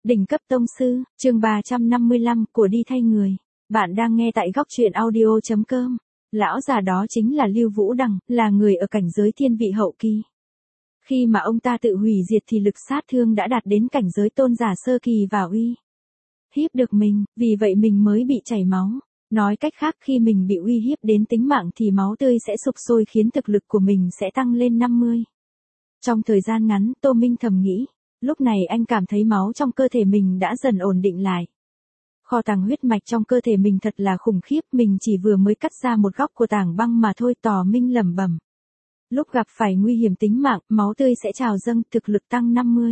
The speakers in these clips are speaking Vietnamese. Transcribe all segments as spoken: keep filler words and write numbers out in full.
Đỉnh cấp tông sư, chương ba trăm năm mươi lăm của đi thay người. Bạn đang nghe tại góc truyện audio chấm com. Lão già đó chính là Lưu Vũ Đằng, là người ở cảnh giới thiên vị hậu kỳ. Khi mà ông ta tự hủy diệt thì lực sát thương đã đạt đến cảnh giới tôn giả sơ kỳ và uy hiếp được mình, vì vậy mình mới bị chảy máu. Nói cách khác, khi mình bị uy hiếp đến tính mạng thì máu tươi sẽ sục sôi khiến thực lực của mình sẽ tăng lên năm mươi. Trong thời gian ngắn, Tô Minh thầm nghĩ. Lúc này anh cảm thấy máu trong cơ thể mình đã dần ổn định lại. Kho tàng huyết mạch trong cơ thể mình thật là khủng khiếp, mình chỉ vừa mới cắt ra một góc của tảng băng mà thôi. Tò Minh lẩm bẩm. Lúc gặp phải nguy hiểm tính mạng, máu tươi sẽ trào dâng, thực lực tăng năm mươi.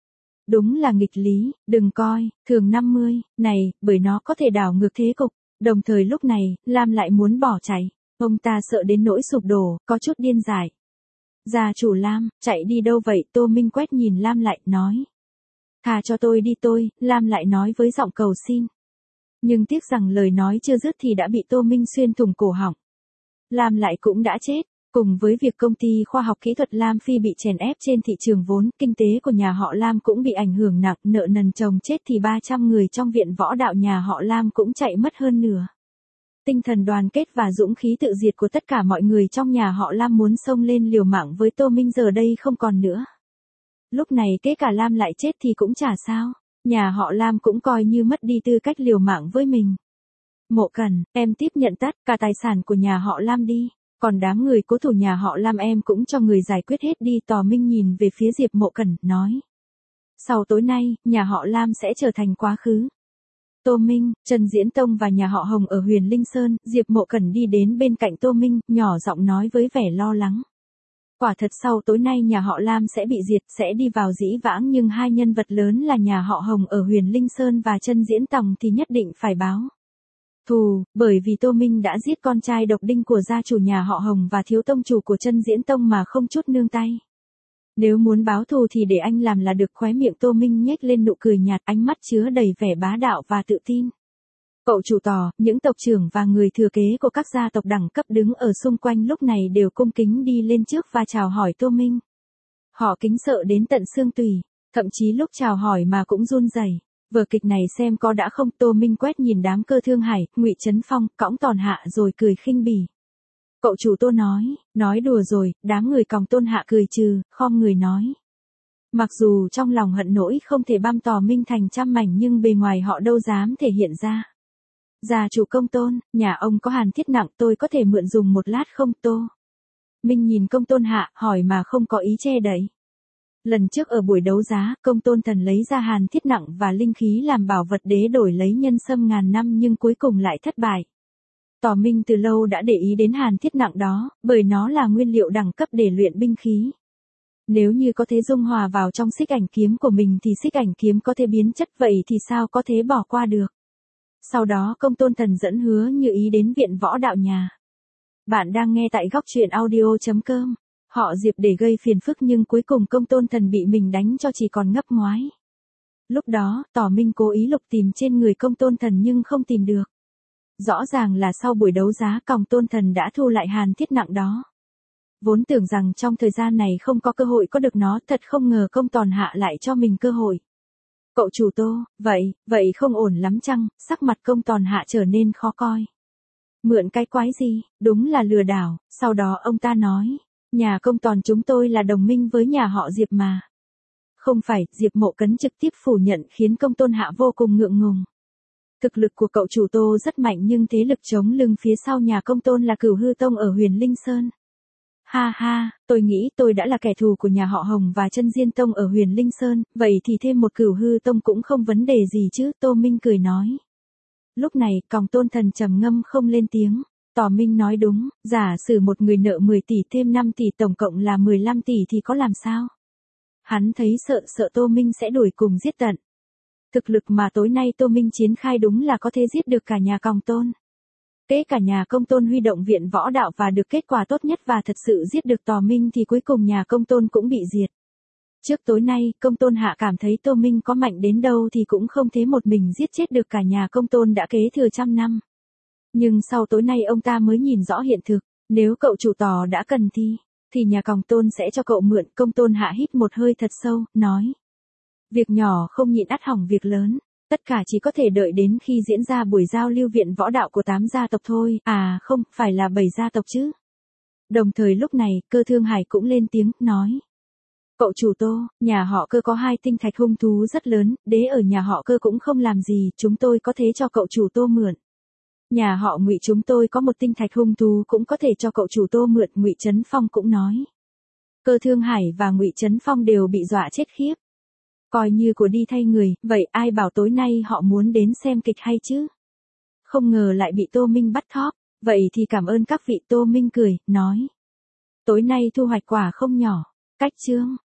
Đúng là nghịch lý, đừng coi thường năm mươi này, bởi nó có thể đảo ngược thế cục. Đồng thời lúc này, Lam lại muốn bỏ chạy. Ông ta sợ đến nỗi sụp đổ, có chút điên dại. Gia chủ Lam, chạy đi đâu vậy? Tô Minh quét nhìn Lam lại, nói. Tha cho tôi đi tôi, Lam lại nói với giọng cầu xin. Nhưng tiếc rằng lời nói chưa dứt thì đã bị Tô Minh xuyên thủng cổ họng. Lam lại cũng đã chết. Cùng với việc công ty khoa học kỹ thuật Lam Phi bị chèn ép trên thị trường vốn, kinh tế của nhà họ Lam cũng bị ảnh hưởng nặng, nợ nần chồng chết thì ba trăm người trong viện võ đạo nhà họ Lam cũng chạy mất hơn nửa. Tinh thần đoàn kết và dũng khí tự diệt của tất cả mọi người trong nhà họ Lam muốn xông lên liều mạng với Tô Minh giờ đây không còn nữa. Lúc này kể cả Lam lại chết thì cũng chả sao, nhà họ Lam cũng coi như mất đi tư cách liều mạng với mình. Mộ Cẩn, em tiếp nhận tất cả tài sản của nhà họ Lam đi, còn đám người cố thủ nhà họ Lam em cũng cho người giải quyết hết đi. Tò Minh nhìn về phía Diệp Mộ Cẩn, nói. Sau tối nay, nhà họ Lam sẽ trở thành quá khứ. Tô Minh, Trần Diễn Tông và nhà họ Hồng ở Huyền Linh Sơn, Diệp Mộ Cẩn đi đến bên cạnh Tô Minh, nhỏ giọng nói với vẻ lo lắng. Quả thật sau tối nay nhà họ Lam sẽ bị diệt, sẽ đi vào dĩ vãng, nhưng hai nhân vật lớn là nhà họ Hồng ở Huyền Linh Sơn và Trần Diễn Tông thì nhất định phải báo thù, bởi vì Tô Minh đã giết con trai độc đinh của gia chủ nhà họ Hồng và thiếu tông chủ của Trần Diễn Tông mà không chút nương tay. Nếu muốn báo thù thì để anh làm là được. Khóe miệng Tô Minh nhếch lên nụ cười nhạt, ánh mắt chứa đầy vẻ bá đạo và tự tin. Cậu chủ Tò, những tộc trưởng và người thừa kế của các gia tộc đẳng cấp đứng ở xung quanh lúc này đều cung kính đi lên trước và chào hỏi Tô Minh. Họ kính sợ đến tận xương tủy, thậm chí lúc chào hỏi mà cũng run rẩy. Vở kịch này xem có đã không? Tô Minh quét nhìn đám Cơ Thương Hải, Ngụy Trấn Phong, cõng Tòn Hạ rồi cười khinh bỉ. Cậu chủ Tô nói, nói đùa rồi. Đám người còng Tôn Hạ cười trừ, khom người nói. Mặc dù trong lòng hận nỗi không thể băm Tò Minh thành trăm mảnh nhưng bề ngoài họ đâu dám thể hiện ra. Gia chủ Công Tôn, nhà ông có hàn thiết nặng, tôi có thể mượn dùng một lát không? Tô Minh nhìn Công Tôn Hạ, hỏi mà không có ý che đậy. Lần trước ở buổi đấu giá, Công Tôn Thần lấy ra hàn thiết nặng và linh khí làm bảo vật đế đổi lấy nhân sâm ngàn năm nhưng cuối cùng lại thất bại. Tò Minh từ lâu đã để ý đến hàn thiết nặng đó, bởi nó là nguyên liệu đẳng cấp để luyện binh khí. Nếu như có thể dung hòa vào trong xích ảnh kiếm của mình thì xích ảnh kiếm có thể biến chất, vậy thì sao có thể bỏ qua được. Sau đó Công Tôn Thần dẫn Hứa Như Ý đến viện võ đạo nhà. Bạn đang nghe tại góc truyện audio chấm com. Họ Diệp để gây phiền phức nhưng cuối cùng Công Tôn Thần bị mình đánh cho chỉ còn ngấp ngoái. Lúc đó, Tò Minh cố ý lục tìm trên người Công Tôn Thần nhưng không tìm được. Rõ ràng là sau buổi đấu giá Công Tôn Thần đã thu lại hàn thiết nặng đó. Vốn tưởng rằng trong thời gian này không có cơ hội có được nó, thật không ngờ Công Tòn Hạ lại cho mình cơ hội. Cậu chủ Tô, vậy, vậy không ổn lắm chăng? Sắc mặt Công Tòn Hạ trở nên khó coi. Mượn cái quái gì, đúng là lừa đảo. Sau đó ông ta nói. Nhà Công Tòn chúng tôi là đồng minh với nhà họ Diệp mà. Không phải, Diệp Mộ Cấn trực tiếp phủ nhận khiến Công Tôn Hạ vô cùng ngượng ngùng. Thực lực của cậu chủ Tô rất mạnh nhưng thế lực chống lưng phía sau nhà Công Tôn là Cửu Hư Tông ở Huyền Linh Sơn. Ha ha, tôi nghĩ tôi đã là kẻ thù của nhà họ Hồng và Chân Diên Tông ở Huyền Linh Sơn, vậy thì thêm một Cửu Hư Tông cũng không vấn đề gì chứ? Tô Minh cười nói. Lúc này, Công Tôn Thần trầm ngâm không lên tiếng. Tò Minh nói đúng, giả sử một người nợ mười tỷ thêm năm tỷ tổng cộng là mười lăm tỷ thì có làm sao? Hắn thấy sợ sợ Tô Minh sẽ đuổi cùng giết tận. Thực lực mà tối nay Tô Minh chiến khai đúng là có thể giết được cả nhà Công Tôn. Kể cả nhà Công Tôn huy động viện võ đạo và được kết quả tốt nhất và thật sự giết được Tò Minh thì cuối cùng nhà Công Tôn cũng bị diệt. Trước tối nay, Công Tôn Hạ cảm thấy Tô Minh có mạnh đến đâu thì cũng không thế một mình giết chết được cả nhà Công Tôn đã kế thừa trăm năm. Nhưng sau tối nay ông ta mới nhìn rõ hiện thực, nếu cậu chủ Tò đã cần thì, thì nhà Công Tôn sẽ cho cậu mượn. Công Tôn Hạ hít một hơi thật sâu, nói. Việc nhỏ không nhịn ắt hỏng việc lớn. Tất cả chỉ có thể đợi đến khi diễn ra buổi giao lưu viện võ đạo của tám gia tộc thôi, à không, phải là bảy gia tộc chứ. Đồng thời lúc này, Cơ Thương Hải cũng lên tiếng, nói. Cậu chủ Tô, nhà họ Cơ có hai tinh thạch hung thú rất lớn, đế ở nhà họ Cơ cũng không làm gì, chúng tôi có thể cho cậu chủ Tô mượn. Nhà họ Ngụy chúng tôi có một tinh thạch hung thú cũng có thể cho cậu chủ Tô mượn, Ngụy Trấn Phong cũng nói. Cơ Thương Hải và Ngụy Trấn Phong đều bị dọa chết khiếp. Coi như của đi thay người, vậy ai bảo tối nay họ muốn đến xem kịch hay chứ? Không ngờ lại bị Tô Minh bắt thóp, vậy thì cảm ơn các vị. Tô Minh cười, nói. Tối nay thu hoạch quả không nhỏ. Cách chương.